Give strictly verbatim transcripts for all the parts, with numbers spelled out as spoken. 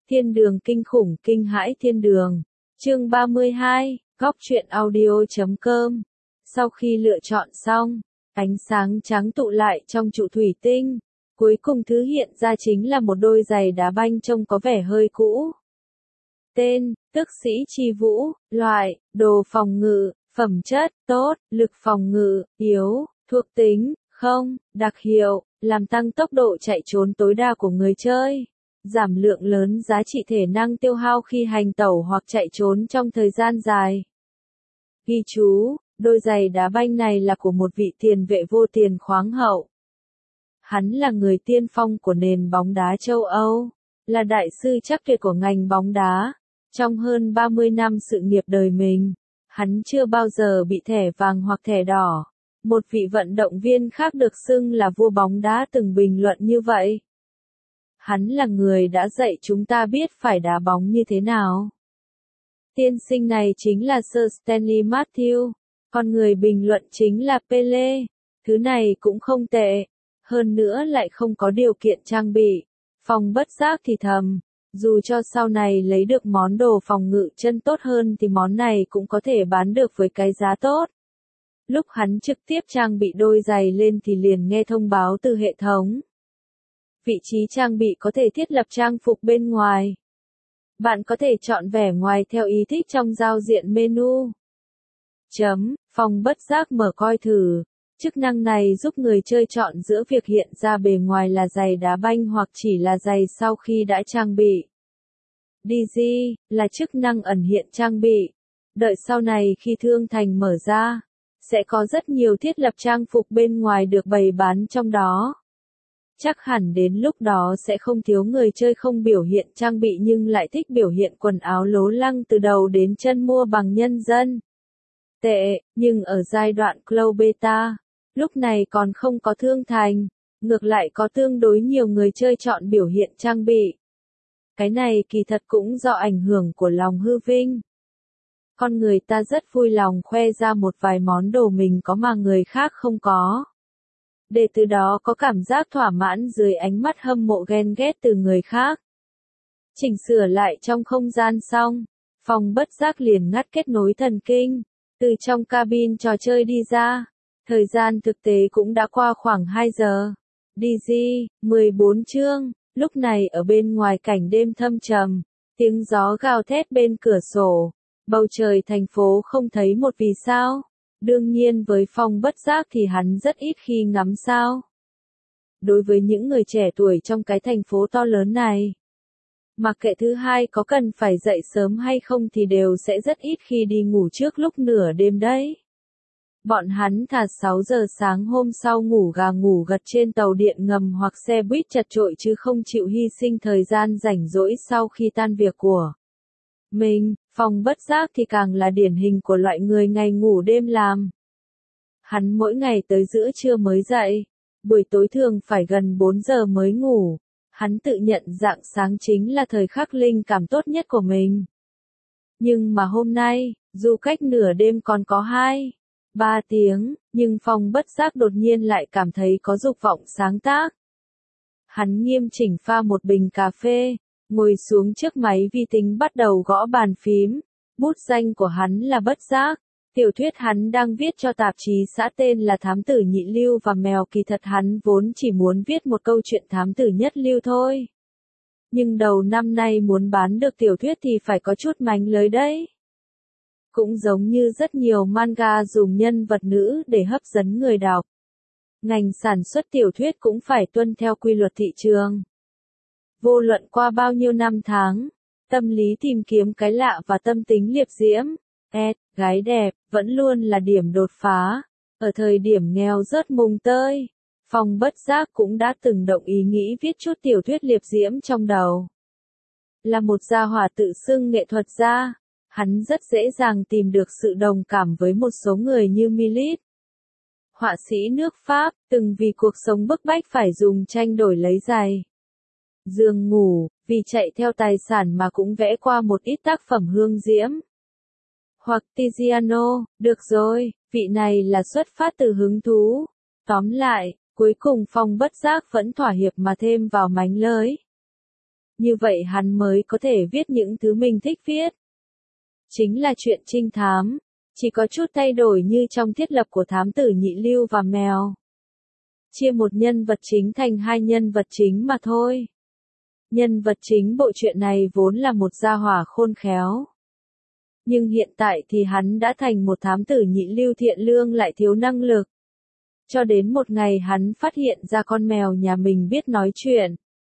Thiên đường kinh khủng kinh hãi thiên đường. Chương ba mươi hai, góc truyện audio chấm com. Sau khi lựa chọn xong, ánh sáng trắng tụ lại trong trụ thủy tinh. Cuối cùng thứ hiện ra chính là một đôi giày đá banh trông có vẻ hơi cũ. Tên, Tức Sĩ Chi Vũ, loại, đồ phòng ngự, phẩm chất, tốt, lực phòng ngự, yếu, thuộc tính, không, đặc hiệu, làm tăng tốc độ chạy trốn tối đa của người chơi. Giảm lượng lớn giá trị thể năng tiêu hao khi hành tẩu hoặc chạy trốn trong thời gian dài. Ghi chú, đôi giày đá banh này là của một vị tiền vệ vô tiền khoáng hậu. Hắn là người tiên phong của nền bóng đá châu Âu, là đại sư chắc tuyệt của ngành bóng đá. Trong hơn ba mươi năm sự nghiệp đời mình, hắn chưa bao giờ bị thẻ vàng hoặc thẻ đỏ. Một vị vận động viên khác được xưng là vua bóng đá từng bình luận như vậy. Hắn là người đã dạy chúng ta biết phải đá bóng như thế nào. Tiên sinh này chính là Sir Stanley Matthews, còn người bình luận chính là Pele. Thứ này cũng không tệ, hơn nữa lại không có điều kiện trang bị. Phong bất giác thì thầm, dù cho sau này lấy được món đồ phòng ngự chân tốt hơn thì món này cũng có thể bán được với cái giá tốt. Lúc hắn trực tiếp trang bị đôi giày lên thì liền nghe thông báo từ hệ thống. Vị trí trang bị có thể thiết lập trang phục bên ngoài. Bạn có thể chọn vẻ ngoài theo ý thích trong giao diện menu. Chấm, Phong bất giác mở coi thử. Chức năng này giúp người chơi chọn giữa việc hiện ra bề ngoài là giày đá banh hoặc chỉ là giày sau khi đã trang bị. đê giê là chức năng ẩn hiện trang bị. Đợi sau này khi thương thành mở ra, sẽ có rất nhiều thiết lập trang phục bên ngoài được bày bán trong đó. Chắc hẳn đến lúc đó sẽ không thiếu người chơi không biểu hiện trang bị nhưng lại thích biểu hiện quần áo lố lăng từ đầu đến chân mua bằng nhân dân. Tệ, nhưng ở giai đoạn Cloud Beta, lúc này còn không có thương thành, ngược lại có tương đối nhiều người chơi chọn biểu hiện trang bị. Cái này kỳ thật cũng do ảnh hưởng của lòng hư vinh. Con người ta rất vui lòng khoe ra một vài món đồ mình có mà người khác không có. Để từ đó có cảm giác thỏa mãn dưới ánh mắt hâm mộ ghen ghét từ người khác. Chỉnh sửa lại trong không gian xong, Phong bất giác liền ngắt kết nối thần kinh, từ trong cabin trò chơi đi ra. Thời gian thực tế cũng đã qua khoảng hai giờ. đê giê, mười bốn chương, lúc này ở bên ngoài cảnh đêm thâm trầm, tiếng gió gào thét bên cửa sổ, bầu trời thành phố không thấy một vì sao. Đương nhiên với Phong bất giác thì hắn rất ít khi ngắm sao. Đối với những người trẻ tuổi trong cái thành phố to lớn này, mặc kệ thứ hai có cần phải dậy sớm hay không thì đều sẽ rất ít khi đi ngủ trước lúc nửa đêm đấy. Bọn hắn thà sáu giờ sáng hôm sau ngủ gà ngủ gật trên tàu điện ngầm hoặc xe buýt chật chội chứ không chịu hy sinh thời gian rảnh rỗi sau khi tan việc của mình. Phong bất giác thì càng là điển hình của loại người ngày ngủ đêm làm. Hắn mỗi ngày tới giữa trưa mới dậy, buổi tối thường phải gần bốn giờ mới ngủ. Hắn tự nhận rạng sáng chính là thời khắc linh cảm tốt nhất của mình. Nhưng mà hôm nay, dù cách nửa đêm còn có hai, ba tiếng, nhưng Phong bất giác đột nhiên lại cảm thấy có dục vọng sáng tác. Hắn nghiêm chỉnh pha một bình cà phê, ngồi xuống trước máy vi tính bắt đầu gõ bàn phím. Bút danh của hắn là Bất Giác. Tiểu thuyết hắn đang viết cho tạp chí xã tên là Thám tử nhị lưu và mèo, kỳ thật hắn vốn chỉ muốn viết một câu chuyện thám tử nhất lưu thôi. Nhưng đầu năm nay muốn bán được tiểu thuyết thì phải có chút mánh lới đấy. Cũng giống như rất nhiều manga dùng nhân vật nữ để hấp dẫn người đọc. Ngành sản xuất tiểu thuyết cũng phải tuân theo quy luật thị trường. Vô luận qua bao nhiêu năm tháng, tâm lý tìm kiếm cái lạ và tâm tính liệp diễm, ét, gái đẹp, vẫn luôn là điểm đột phá. Ở thời điểm nghèo rớt mùng tơi, Phong bất giác cũng đã từng động ý nghĩ viết chút tiểu thuyết liệp diễm trong đầu. Là một gia hỏa tự xưng nghệ thuật gia, hắn rất dễ dàng tìm được sự đồng cảm với một số người như Millet. Họa sĩ nước Pháp, từng vì cuộc sống bức bách phải dùng tranh đổi lấy giày giường ngủ, vì chạy theo tài sản mà cũng vẽ qua một ít tác phẩm hương diễm. Hoặc Tiziano, được rồi, vị này là xuất phát từ hứng thú. Tóm lại, cuối cùng Phong bất giác vẫn thỏa hiệp mà thêm vào mánh lới. Như vậy hắn mới có thể viết những thứ mình thích viết. Chính là chuyện trinh thám, chỉ có chút thay đổi như trong thiết lập của thám tử nhị lưu và mèo. Chia một nhân vật chính thành hai nhân vật chính mà thôi. Nhân vật chính bộ truyện này vốn là một gia hỏa khôn khéo. Nhưng hiện tại thì hắn đã thành một thám tử nhị lưu thiện lương lại thiếu năng lực. Cho đến một ngày hắn phát hiện ra con mèo nhà mình biết nói chuyện.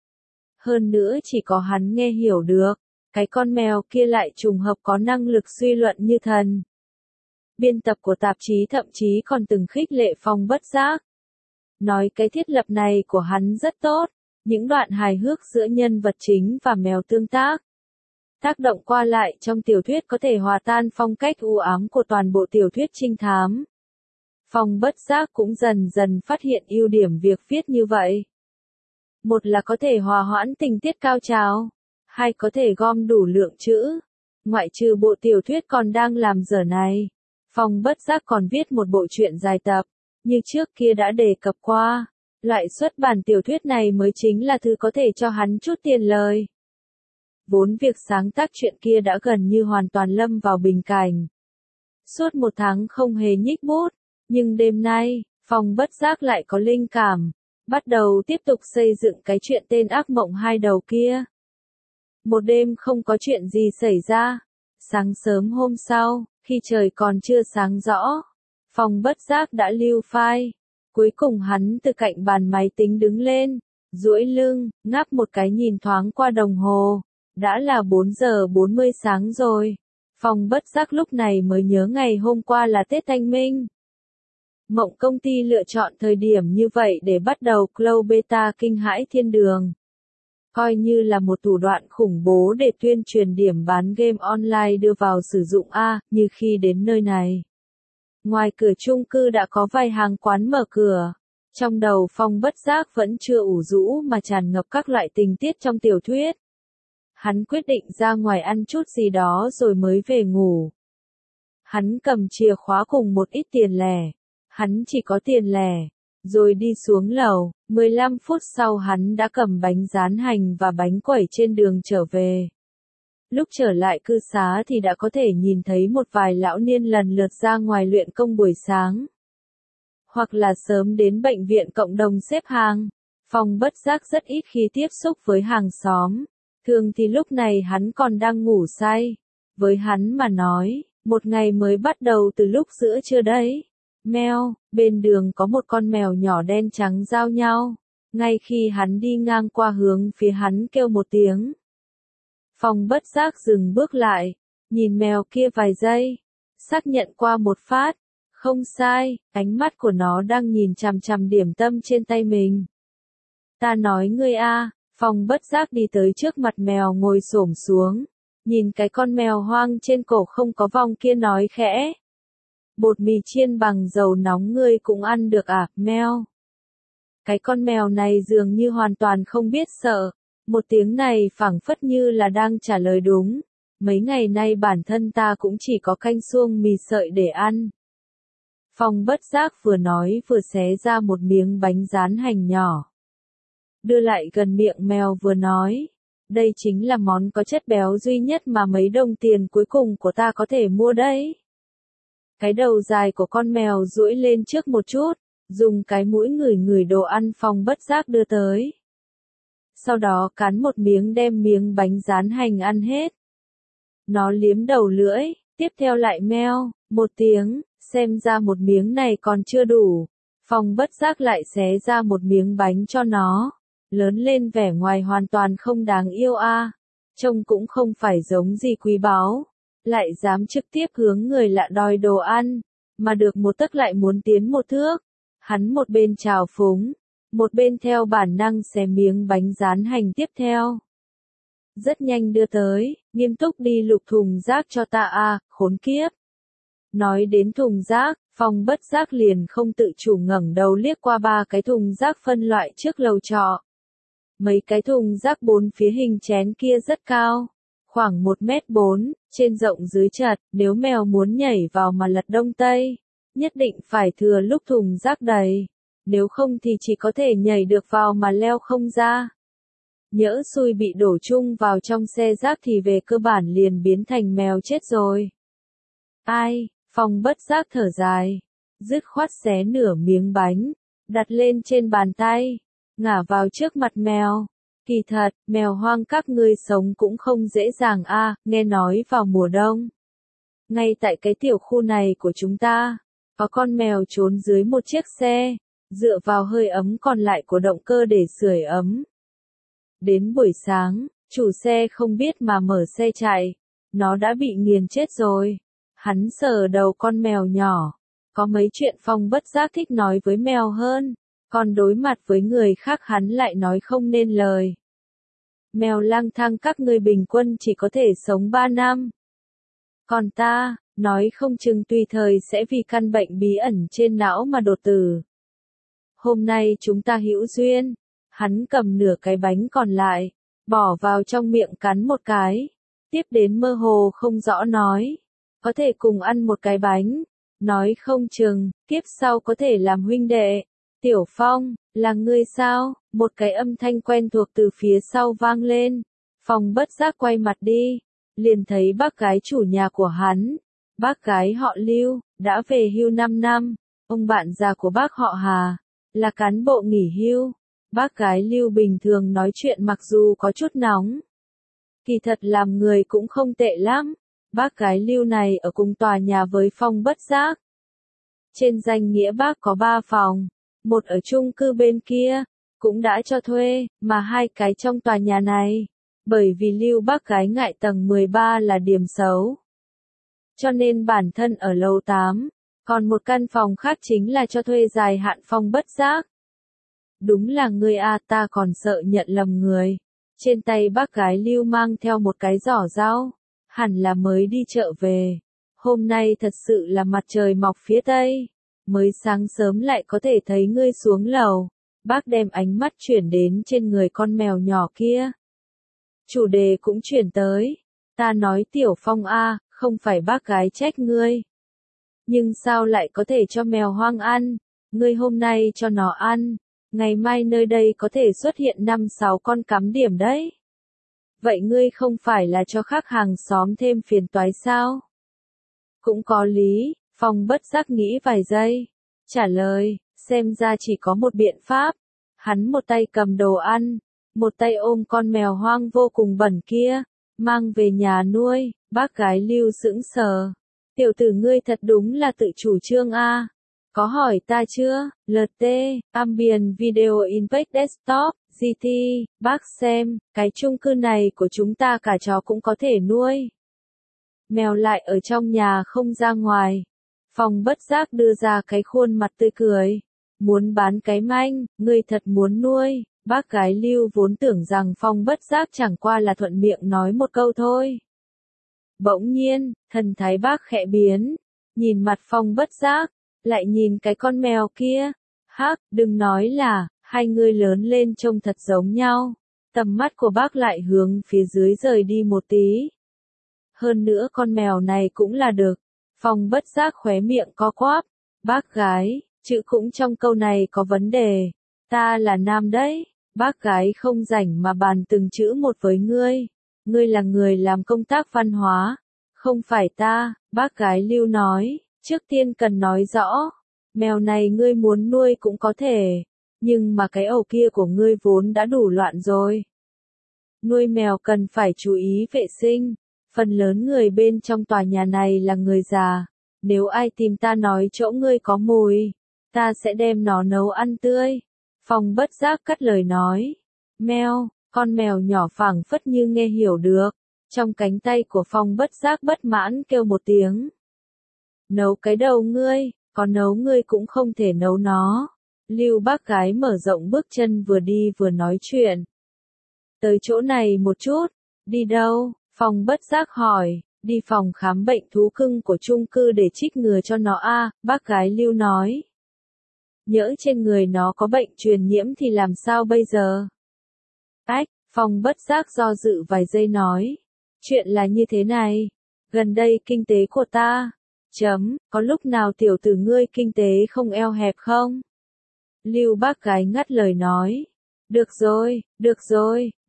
Hơn nữa chỉ có hắn nghe hiểu được, cái con mèo kia lại trùng hợp có năng lực suy luận như thần. Biên tập của tạp chí thậm chí còn từng khích lệ Phong Bất Giác. Nói cái thiết lập này của hắn rất tốt, những đoạn hài hước giữa nhân vật chính và mèo tương tác. Tác động qua lại trong tiểu thuyết có thể hòa tan phong cách u ám của toàn bộ tiểu thuyết trinh thám. Phong Bất Giác cũng dần dần phát hiện ưu điểm việc viết như vậy. Một là có thể hòa hoãn tình tiết cao trào, hai có thể gom đủ lượng chữ. Ngoại trừ bộ tiểu thuyết còn đang làm dở này, Phong Bất Giác còn viết một bộ truyện dài tập, như trước kia đã đề cập qua. Loại xuất bản tiểu thuyết này mới chính là thứ có thể cho hắn chút tiền lời. Vốn việc sáng tác chuyện kia đã gần như hoàn toàn lâm vào bình cảnh. Suốt một tháng không hề nhích bút, nhưng đêm nay, Phong Bất Giác lại có linh cảm, bắt đầu tiếp tục xây dựng cái chuyện tên ác mộng hai đầu kia. Một đêm không có chuyện gì xảy ra. Sáng sớm hôm sau, khi trời còn chưa sáng rõ, Phong Bất Giác đã lưu file. Cuối cùng hắn từ cạnh bàn máy tính đứng lên, duỗi lưng, ngáp một cái nhìn thoáng qua đồng hồ. Đã là bốn giờ bốn mươi sáng rồi. Phong Bất Giác lúc này mới nhớ ngày hôm qua là Tết Thanh Minh. Mộng công ty lựa chọn thời điểm như vậy để bắt đầu close beta Kinh Hãi Thiên Đường. Coi như là một thủ đoạn khủng bố để tuyên truyền điểm bán game online đưa vào sử dụng a, như khi đến nơi này. Ngoài cửa chung cư đã có vài hàng quán mở cửa. Trong đầu Phong Bất Giác vẫn chưa ủ rũ mà tràn ngập các loại tình tiết trong tiểu thuyết. Hắn quyết định ra ngoài ăn chút gì đó rồi mới về ngủ. Hắn cầm chìa khóa cùng một ít tiền lẻ. Hắn chỉ có tiền lẻ. Rồi đi xuống lầu, mười lăm phút sau hắn đã cầm bánh rán hành và bánh quẩy trên đường trở về. Lúc trở lại cư xá thì đã có thể nhìn thấy một vài lão niên lần lượt ra ngoài luyện công buổi sáng. Hoặc là sớm đến bệnh viện cộng đồng xếp hàng. Phong Bất Giác rất ít khi tiếp xúc với hàng xóm. Thường thì lúc này hắn còn đang ngủ say. Với hắn mà nói, một ngày mới bắt đầu từ lúc giữa trưa đấy. Mèo, bên đường có một con mèo nhỏ đen trắng giao nhau. Ngay khi hắn đi ngang qua hướng phía hắn kêu một tiếng. Phong Bất Giác dừng bước lại, nhìn mèo kia vài giây, xác nhận qua một phát. Không sai, ánh mắt của nó đang nhìn chằm chằm điểm tâm trên tay mình. Ta nói ngươi a, Phong Bất Giác đi tới trước mặt mèo ngồi xổm xuống, nhìn cái con mèo hoang trên cổ không có vòng kia nói khẽ. Bột mì chiên bằng dầu nóng ngươi cũng ăn được à, mèo? Cái con mèo này dường như hoàn toàn không biết sợ. Một tiếng này phảng phất như là đang trả lời đúng. Mấy ngày nay bản thân ta cũng chỉ có canh suông mì sợi để ăn. Phong Bất Giác vừa nói vừa xé ra một miếng bánh rán hành nhỏ. Đưa lại gần miệng mèo vừa nói. Đây chính là món có chất béo duy nhất mà mấy đồng tiền cuối cùng của ta có thể mua đấy. Cái đầu dài của con mèo duỗi lên trước một chút, dùng cái mũi ngửi ngửi đồ ăn Phong Bất Giác đưa tới. Sau đó cắn một miếng đem miếng bánh rán hành ăn hết. Nó liếm đầu lưỡi, tiếp theo lại meo, một tiếng, xem ra một miếng này còn chưa đủ. Phong Bất Giác lại xé ra một miếng bánh cho nó. Lớn lên vẻ ngoài hoàn toàn không đáng yêu a, à. Trông cũng không phải giống gì quý báu. Lại dám trực tiếp hướng người lạ đòi đồ ăn, mà được một tấc lại muốn tiến một thước. Hắn một bên trào phúng, một bên theo bản năng xé miếng bánh rán hành tiếp theo. Rất nhanh đưa tới, nghiêm túc đi lục thùng rác cho ta a, à, khốn kiếp. Nói đến thùng rác, Phong Bất Giác liền không tự chủ ngẩng đầu liếc qua ba cái thùng rác phân loại trước lầu trọ. Mấy cái thùng rác bốn phía hình chén kia rất cao. Khoảng một mét bốn, trên rộng dưới chật, nếu mèo muốn nhảy vào mà lật đông tây, nhất định phải thừa lúc thùng rác đầy, nếu không thì chỉ có thể nhảy được vào mà leo không ra. Nhỡ xui bị đổ chung vào trong xe rác thì về cơ bản liền biến thành mèo chết rồi. Ai, Phong bất giác thở dài, dứt khoát xé nửa miếng bánh, đặt lên trên bàn tay, ngả vào trước mặt mèo. Kỳ thật, mèo hoang các ngươi sống cũng không dễ dàng a, nghe nói vào mùa đông. Ngay tại cái tiểu khu này của chúng ta, có con mèo trốn dưới một chiếc xe, dựa vào hơi ấm còn lại của động cơ để sưởi ấm. Đến buổi sáng, chủ xe không biết mà mở xe chạy, nó đã bị nghiền chết rồi. Hắn sờ đầu con mèo nhỏ, có mấy chuyện Phong bất giác thích nói với mèo hơn, còn đối mặt với người khác hắn lại nói không nên lời. Mèo lang thang các ngươi bình quân chỉ có thể sống ba năm. Còn ta, nói không chừng tùy thời sẽ vì căn bệnh bí ẩn trên não mà đột tử. Hôm nay chúng ta hữu duyên, hắn cầm nửa cái bánh còn lại, bỏ vào trong miệng cắn một cái, tiếp đến mơ hồ không rõ nói, có thể cùng ăn một cái bánh, nói không chừng, kiếp sau có thể làm huynh đệ. Tiểu Phong, là ngươi sao? Một cái âm thanh quen thuộc từ phía sau vang lên. Phong bất giác quay mặt đi, liền thấy bác gái chủ nhà của hắn. Bác gái họ Lưu, đã về hưu năm năm. Ông bạn già của bác họ Hà, là cán bộ nghỉ hưu. Bác gái Lưu bình thường nói chuyện mặc dù có chút nóng. Kỳ thật làm người cũng không tệ lắm. Bác gái Lưu này ở cùng tòa nhà với Phong bất giác. Trên danh nghĩa bác có ba phòng. Một ở chung cư bên kia, cũng đã cho thuê, mà hai cái trong tòa nhà này, bởi vì Lưu bác gái ngại tầng mười ba là điểm xấu. Cho nên bản thân ở lầu tám, còn một căn phòng khác chính là cho thuê dài hạn. Phong bất giác. Đúng là người a, ta còn sợ nhận lầm người. Trên tay bác gái Lưu mang theo một cái giỏ rau, hẳn là mới đi chợ về. Hôm nay thật sự là mặt trời mọc phía tây. Mới sáng sớm lại có thể thấy ngươi xuống lầu. Bác đem ánh mắt chuyển đến trên người con mèo nhỏ kia. Chủ đề cũng chuyển tới. Ta nói Tiểu Phong a, không phải bác gái trách ngươi. Nhưng sao lại có thể cho mèo hoang ăn? Ngươi hôm nay cho nó ăn, ngày mai nơi đây có thể xuất hiện năm sáu con cắm điểm đấy. Vậy ngươi không phải là cho khác hàng xóm thêm phiền toái sao? Cũng có lý. Phong bất giác nghĩ vài giây, trả lời, xem ra chỉ có một biện pháp. Hắn một tay cầm đồ ăn, một tay ôm con mèo hoang vô cùng bẩn kia, mang về nhà nuôi. Bác gái Lưu sững sờ. Tiểu tử ngươi thật đúng là tự chủ trương a. Có hỏi ta chưa? lờ tê, Ambient Video Impact Desktop, giê tê, bác xem, cái chung cư này của chúng ta cả chó cũng có thể nuôi. Mèo lại ở trong nhà không ra ngoài. Phong bất giác đưa ra cái khuôn mặt tươi cười. Muốn bán cái manh, ngươi thật muốn nuôi. Bác gái Lưu vốn tưởng rằng Phong bất giác chẳng qua là thuận miệng nói một câu thôi. Bỗng nhiên, thần thái bác khẽ biến. Nhìn mặt Phong bất giác, lại nhìn cái con mèo kia. Hắc, đừng nói là, hai người lớn lên trông thật giống nhau. Tầm mắt của bác lại hướng phía dưới rời đi một tí. Hơn nữa con mèo này cũng là được. Phong bất giác khóe miệng co quắp. Bác gái, chữ cũng trong câu này có vấn đề. Ta là nam đấy. Bác gái không rảnh mà bàn từng chữ một với ngươi. Ngươi là người làm công tác văn hóa. Không phải ta, bác gái Lưu nói. Trước tiên cần nói rõ. Mèo này ngươi muốn nuôi cũng có thể. Nhưng mà cái ổ kia của ngươi vốn đã đủ loạn rồi. Nuôi mèo cần phải chú ý vệ sinh. Phần lớn người bên trong tòa nhà này là người già. Nếu ai tìm ta nói chỗ ngươi có mùi, ta sẽ đem nó nấu ăn tươi. Phong bất giác cắt lời nói. Mèo, con mèo nhỏ phảng phất như nghe hiểu được. Trong cánh tay của Phong bất giác bất mãn kêu một tiếng. Nấu cái đầu ngươi, có nấu ngươi cũng không thể nấu nó. Lưu bác gái mở rộng bước chân vừa đi vừa nói chuyện. Tới chỗ này một chút. Đi đâu? Phong bất giác hỏi. Đi phòng khám bệnh thú cưng của chung cư để trích ngừa cho nó a, bác gái Lưu nói. Nhỡ trên người nó có bệnh truyền nhiễm thì làm sao bây giờ? Ách, Phong bất giác do dự vài giây nói. Chuyện là như thế này. Gần đây kinh tế của ta. Chấm, có lúc nào tiểu tử ngươi kinh tế không eo hẹp không? Lưu bác gái ngắt lời nói. Được rồi, được rồi,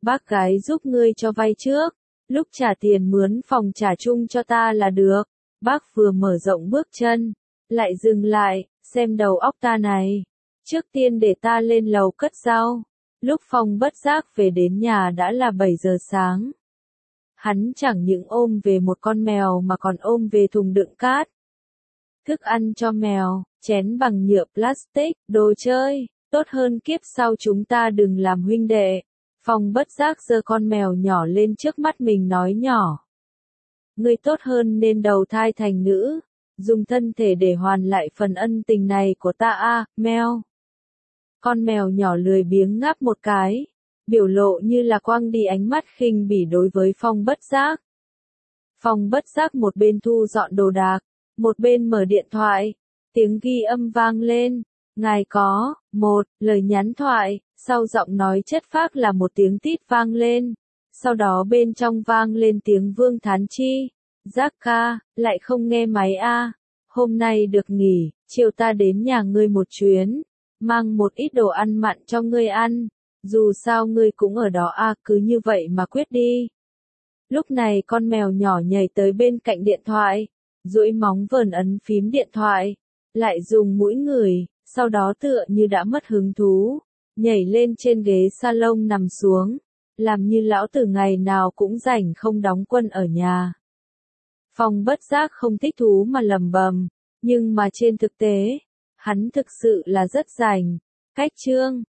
bác gái giúp ngươi cho vay trước, lúc trả tiền mướn phòng trả chung cho ta là được. Bác vừa mở rộng bước chân, lại dừng lại, xem đầu óc ta này. Trước tiên để ta lên lầu cất rau. Lúc Phong bất giác về đến nhà đã là bảy giờ sáng. Hắn chẳng những ôm về một con mèo mà còn ôm về thùng đựng cát. Thức ăn cho mèo, chén bằng nhựa plastic, đồ chơi, tốt hơn kiếp sau chúng ta đừng làm huynh đệ. Phong bất giác giơ con mèo nhỏ lên trước mắt mình nói nhỏ. Ngươi tốt hơn nên đầu thai thành nữ, dùng thân thể để hoàn lại phần ân tình này của ta a, mèo. Con mèo nhỏ lười biếng ngáp một cái, biểu lộ như là quăng đi ánh mắt khinh bỉ đối với Phong bất giác. Phong bất giác một bên thu dọn đồ đạc, một bên mở điện thoại, tiếng ghi âm vang lên, ngài có, một, lời nhắn thoại, sau giọng nói chất phác là một tiếng tít vang lên, sau đó bên trong vang lên tiếng Vương Thán Chi, Giác ca, lại không nghe máy a, hôm nay được nghỉ, chiều ta đến nhà ngươi một chuyến, mang một ít đồ ăn mặn cho ngươi ăn, dù sao ngươi cũng ở đó a, cứ như vậy mà quyết đi. Lúc này con mèo nhỏ nhảy tới bên cạnh điện thoại, duỗi móng vờn ấn phím điện thoại, lại dùng mũi ngửi, sau đó tựa như đã mất hứng thú, nhảy lên trên ghế salon nằm xuống, làm như lão tử ngày nào cũng rảnh không đóng quân ở nhà. Phong bất giác không thích thú mà lầm bầm, nhưng mà trên thực tế, hắn thực sự là rất rảnh. Cách chương